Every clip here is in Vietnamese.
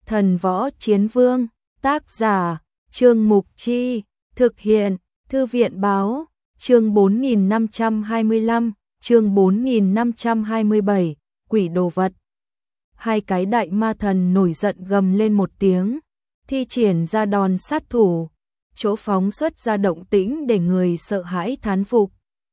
Thần Võ Chiến Vương, tác giả, Trương Mục Chi, thực hiện, Thư viện Báo, chương 4525, chương 4527, quỷ đồ vật. Hai cái đại ma thần nổi giận gầm lên một tiếng, thi triển ra đòn sát thủ, chỗ phóng xuất ra động tĩnh để người sợ hãi thán phục.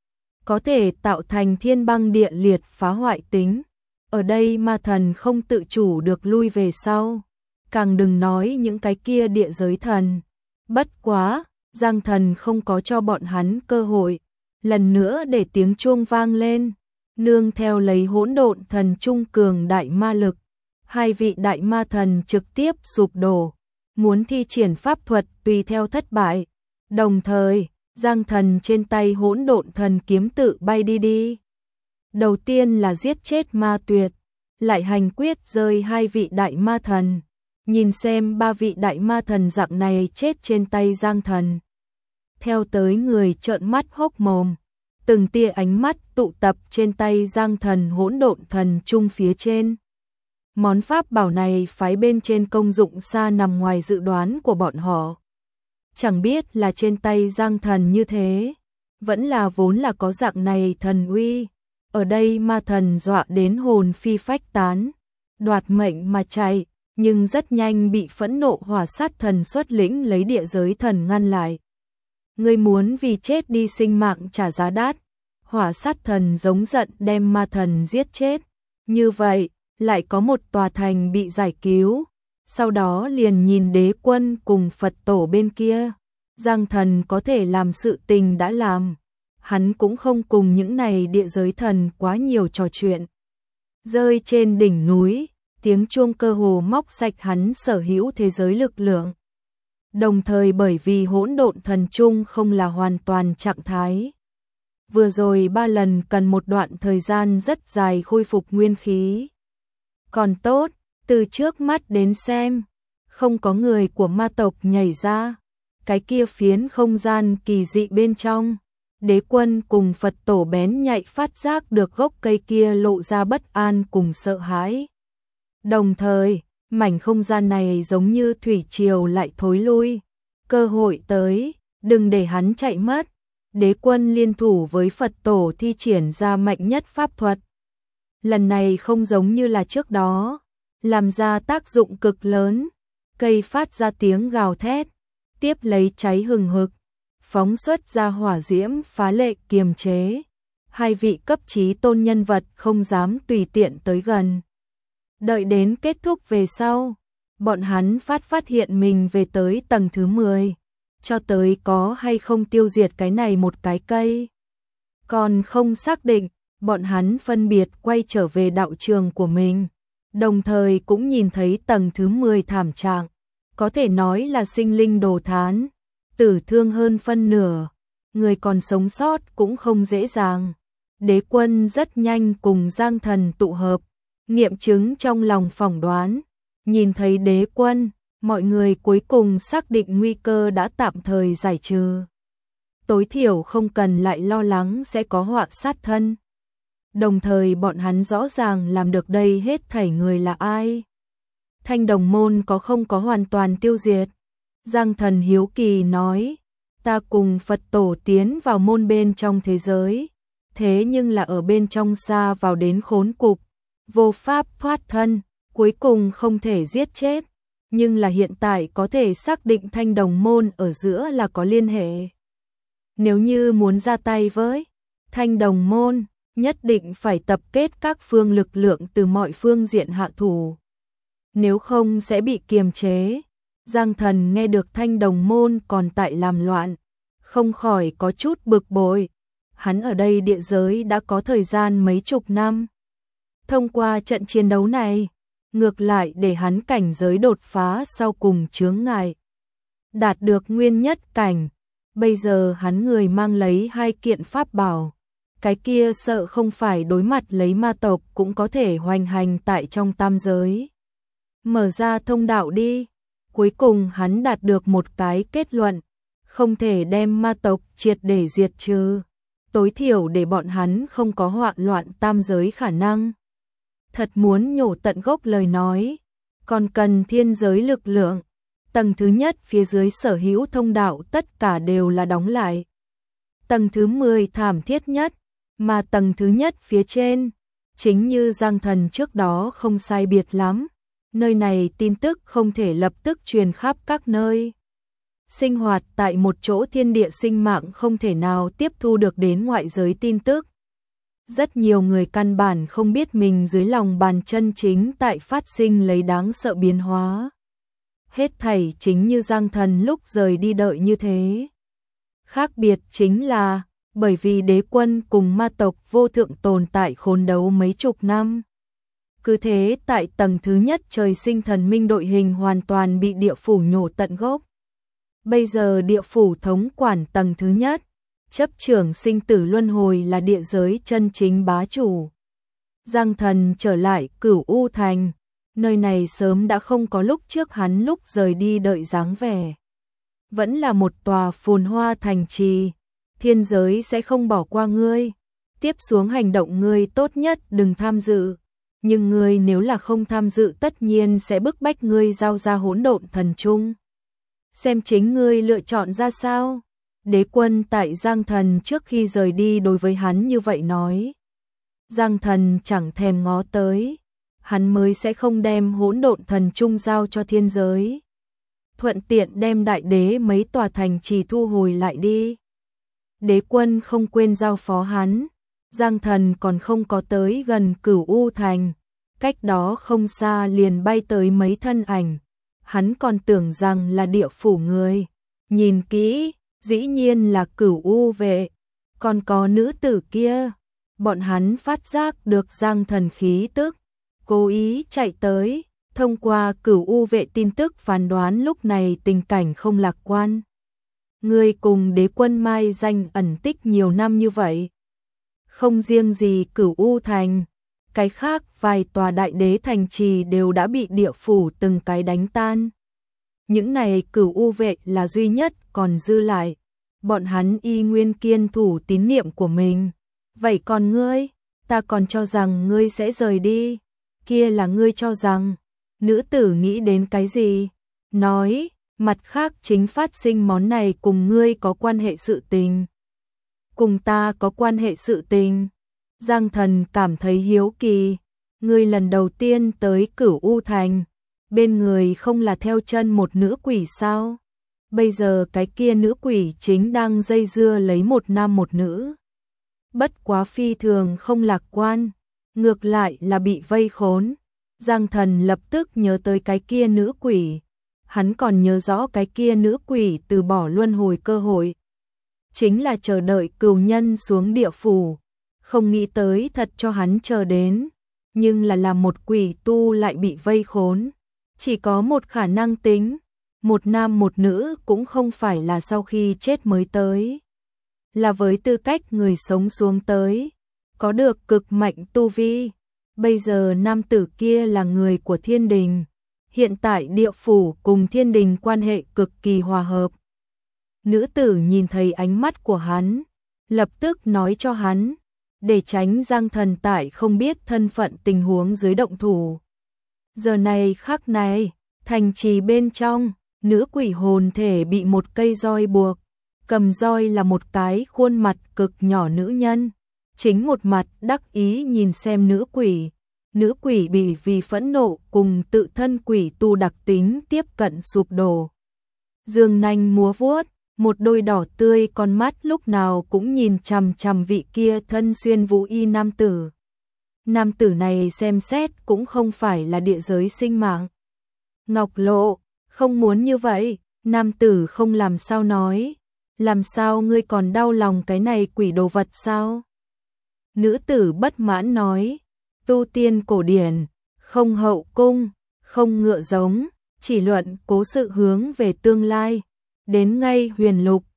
Có thể tạo thành thiên băng địa liệt phá hoại tính. Ở đây ma thần không tự chủ được lui về sau. Càng đừng nói những cái kia địa giới thần. Bất quá, Giang Thần không có cho bọn hắn cơ hội. Lần nữa để tiếng chuông vang lên. Nương theo lấy hỗn độn thần trung cường đại ma lực. Hai vị đại ma thần trực tiếp sụp đổ. Muốn thi triển pháp thuật tùy theo thất bại. Đồng thời, Giang Thần trên tay hỗn độn thần kiếm tự bay đi. Đầu tiên là giết chết ma tuyệt, lại hành quyết rơi hai vị đại ma thần. Nhìn xem ba vị đại ma thần dạng này chết trên tay Giang Thần. Theo tới người trợn mắt hốc mồm, từng tia ánh mắt tụ tập trên tay Giang Thần hỗn độn thần trung phía trên. Món pháp bảo này phái bên trên công dụng xa nằm ngoài dự đoán của bọn họ. Chẳng biết là trên tay Giang Thần như thế, vẫn là vốn là có dạng này thần uy. Ở đây ma thần dọa đến hồn phi phách tán, đoạt mệnh mà chạy, nhưng rất nhanh bị phẫn nộ hỏa sát thần xuất lĩnh lấy địa giới thần ngăn lại. Ngươi muốn vì chết đi sinh mạng trả giá đắt. Hỏa sát thần giống giận đem ma thần giết chết. Như vậy, lại có một tòa thành bị giải cứu. Sau đó liền nhìn đế quân cùng Phật tổ bên kia. Giang Thần có thể làm sự tình đã làm. Hắn cũng không cùng những này địa giới thần quá nhiều trò chuyện. Rơi trên đỉnh núi, tiếng chuông cơ hồ móc sạch hắn sở hữu thế giới lực lượng. Đồng thời bởi vì hỗn độn thần trung không là hoàn toàn trạng thái. Vừa rồi 3 lần cần một đoạn thời gian rất dài khôi phục nguyên khí. Còn tốt, từ trước mắt đến xem, không có người của ma tộc nhảy ra. Cái kia phiến không gian kỳ dị bên trong, đế quân cùng Phật tổ bén nhạy phát giác được gốc cây kia lộ ra bất an cùng sợ hãi. Đồng thời, mảnh không gian này giống như thủy triều lại thối lui. Cơ hội tới, đừng để hắn chạy mất. Đế quân liên thủ với Phật tổ thi triển ra mạnh nhất pháp thuật. Lần này không giống như là trước đó, làm ra tác dụng cực lớn. Cây phát ra tiếng gào thét, tiếp lấy cháy hừng hực, phóng xuất ra hỏa diễm phá lệ kiềm chế. Hai vị cấp chí tôn nhân vật không dám tùy tiện tới gần. Đợi đến kết thúc về sau, bọn hắn phát hiện mình về tới tầng thứ 10, cho tới có hay không tiêu diệt cái này một cái cây. Còn không xác định, bọn hắn phân biệt quay trở về đạo trường của mình, đồng thời cũng nhìn thấy tầng thứ 10 thảm trạng, có thể nói là sinh linh đồ thán, tử thương hơn phân nửa, người còn sống sót cũng không dễ dàng. Đế quân rất nhanh cùng Giang Thần tụ hợp, nghiệm chứng trong lòng phỏng đoán, nhìn thấy đế quân, mọi người cuối cùng xác định nguy cơ đã tạm thời giải trừ. Tối thiểu không cần lại lo lắng sẽ có họa sát thân. Đồng thời bọn hắn rõ ràng làm được đây hết thảy người là ai. Thanh đồng môn có không có hoàn toàn tiêu diệt. Giang Thần hiếu kỳ nói, ta cùng Phật tổ tiến vào môn bên trong thế giới, thế nhưng là ở bên trong xa vào đến khốn cục, vô pháp thoát thân, cuối cùng không thể giết chết, nhưng là hiện tại có thể xác định thanh đồng môn ở giữa là có liên hệ. Nếu như muốn ra tay với thanh đồng môn, nhất định phải tập kết các phương lực lượng từ mọi phương diện hạ thủ. Nếu không sẽ bị kiềm chế. Giang Thần nghe được thanh đồng môn còn tại làm loạn, không khỏi có chút bực bội. Hắn ở đây địa giới đã có thời gian mấy chục năm. Thông qua trận chiến đấu này, ngược lại để hắn cảnh giới đột phá sau cùng chướng ngại. Đạt được nguyên nhất cảnh, bây giờ hắn người mang lấy 2 kiện pháp bảo. Cái kia sợ không phải đối mặt lấy ma tộc cũng có thể hoành hành tại trong tam giới. Mở ra thông đạo đi. Cuối cùng hắn đạt được một cái kết luận, không thể đem ma tộc triệt để diệt trừ, tối thiểu để bọn hắn không có hoạn loạn tam giới khả năng. Thật muốn nhổ tận gốc lời nói, còn cần thiên giới lực lượng. Tầng thứ nhất phía dưới sở hữu thông đạo tất cả đều là đóng lại. Tầng thứ 10 thảm thiết nhất, mà tầng thứ nhất phía trên, chính như Giang Thần trước đó không sai biệt lắm. Nơi này tin tức không thể lập tức truyền khắp các nơi. Sinh hoạt tại một chỗ thiên địa sinh mạng không thể nào tiếp thu được đến ngoại giới tin tức. Rất nhiều người căn bản không biết mình dưới lòng bàn chân chính tại phát sinh lấy đáng sợ biến hóa. Hết thảy chính như Giang Thần lúc rời đi đợi như thế. Khác biệt chính là, bởi vì đế quân cùng ma tộc vô thượng tồn tại khốn đấu mấy chục năm. Cứ thế tại tầng thứ nhất trời sinh thần minh đội hình hoàn toàn bị địa phủ nhổ tận gốc. Bây giờ địa phủ thống quản tầng thứ nhất, chấp trưởng sinh tử luân hồi là địa giới chân chính bá chủ. Giang Thần trở lại Cửu U Thành, nơi này sớm đã không có lúc trước hắn lúc rời đi đợi dáng vẻ. Vẫn là một tòa phồn hoa thành trì, thiên giới sẽ không bỏ qua ngươi. Tiếp xuống hành động ngươi tốt nhất đừng tham dự, nhưng ngươi nếu là không tham dự tất nhiên sẽ bức bách ngươi giao ra hỗn độn thần chung. Xem chính ngươi lựa chọn ra sao. Đế quân tại Giang Thần trước khi rời đi đối với hắn như vậy nói. Giang Thần chẳng thèm ngó tới, hắn mới sẽ không đem hỗn độn thần chung giao cho thiên giới. Thuận tiện đem đại đế mấy tòa thành trì thu hồi lại đi. Đế quân không quên giao phó hắn. Giang Thần còn không có tới gần Cửu U Thành, cách đó không xa liền bay tới mấy thân ảnh. Hắn còn tưởng rằng là địa phủ người. Nhìn kỹ, dĩ nhiên là Cửu U vệ. Còn có nữ tử kia. Bọn hắn phát giác được Giang Thần khí tức, cố ý chạy tới. Thông qua Cửu U vệ tin tức phán đoán lúc này tình cảnh không lạc quan. Người cùng đế quân mai danh ẩn tích nhiều năm như vậy. Không riêng gì Cửu U Thành, cái khác vài tòa đại đế thành trì đều đã bị địa phủ từng cái đánh tan. Những này Cửu U vệ là duy nhất còn dư lại. Bọn hắn y nguyên kiên thủ tín niệm của mình. Vậy còn ngươi, ta còn cho rằng ngươi sẽ rời đi. Kia là ngươi cho rằng. Nữ tử nghĩ đến cái gì? Nói, mặt khác chính phát sinh món này cùng ngươi có quan hệ sự tình. Cùng ta có quan hệ sự tình. Giang Thần cảm thấy hiếu kỳ. Ngươi lần đầu tiên tới Cửu U Thành, bên người không là theo chân một nữ quỷ sao? Bây giờ cái kia nữ quỷ chính đang dây dưa lấy một nam một nữ. Bất quá phi thường không lạc quan, ngược lại là bị vây khốn. Giang Thần lập tức nhớ tới cái kia nữ quỷ. Hắn còn nhớ rõ cái kia nữ quỷ từ bỏ luân hồi cơ hội. Chính là chờ đợi cừu nhân xuống địa phủ. Không nghĩ tới thật cho hắn chờ đến. Nhưng là một quỷ tu lại bị vây khốn. Chỉ có một khả năng tính. Một nam một nữ cũng không phải là sau khi chết mới tới. Là với tư cách người sống xuống tới. Có được cực mạnh tu vi. Bây giờ nam tử kia là người của thiên đình. Hiện tại địa phủ cùng thiên đình quan hệ cực kỳ hòa hợp. Nữ tử nhìn thấy ánh mắt của hắn, lập tức nói cho hắn, để tránh Giang Thần tại không biết thân phận tình huống dưới động thủ. Giờ này khắc này, thành trì bên trong, nữ quỷ hồn thể bị một cây roi buộc, cầm roi là một cái khuôn mặt cực nhỏ nữ nhân, chính một mặt đắc ý nhìn xem nữ quỷ. Nữ quỷ bị vì phẫn nộ cùng tự thân quỷ tu đặc tính tiếp cận sụp đổ. Dương nanh múa vuốt, một đôi đỏ tươi con mắt lúc nào cũng nhìn chằm chằm vị kia thân xuyên vũ y nam tử. Nam tử này xem xét cũng không phải là địa giới sinh mạng. Ngọc Lộ, không muốn như vậy, nam tử không làm sao nói. Làm sao ngươi còn đau lòng cái này quỷ đồ vật sao? Nữ tử bất mãn nói. Tu tiên cổ điển, không hậu cung, không ngựa giống, chỉ luận cố sự hướng về tương lai. Đến ngay huyền lục,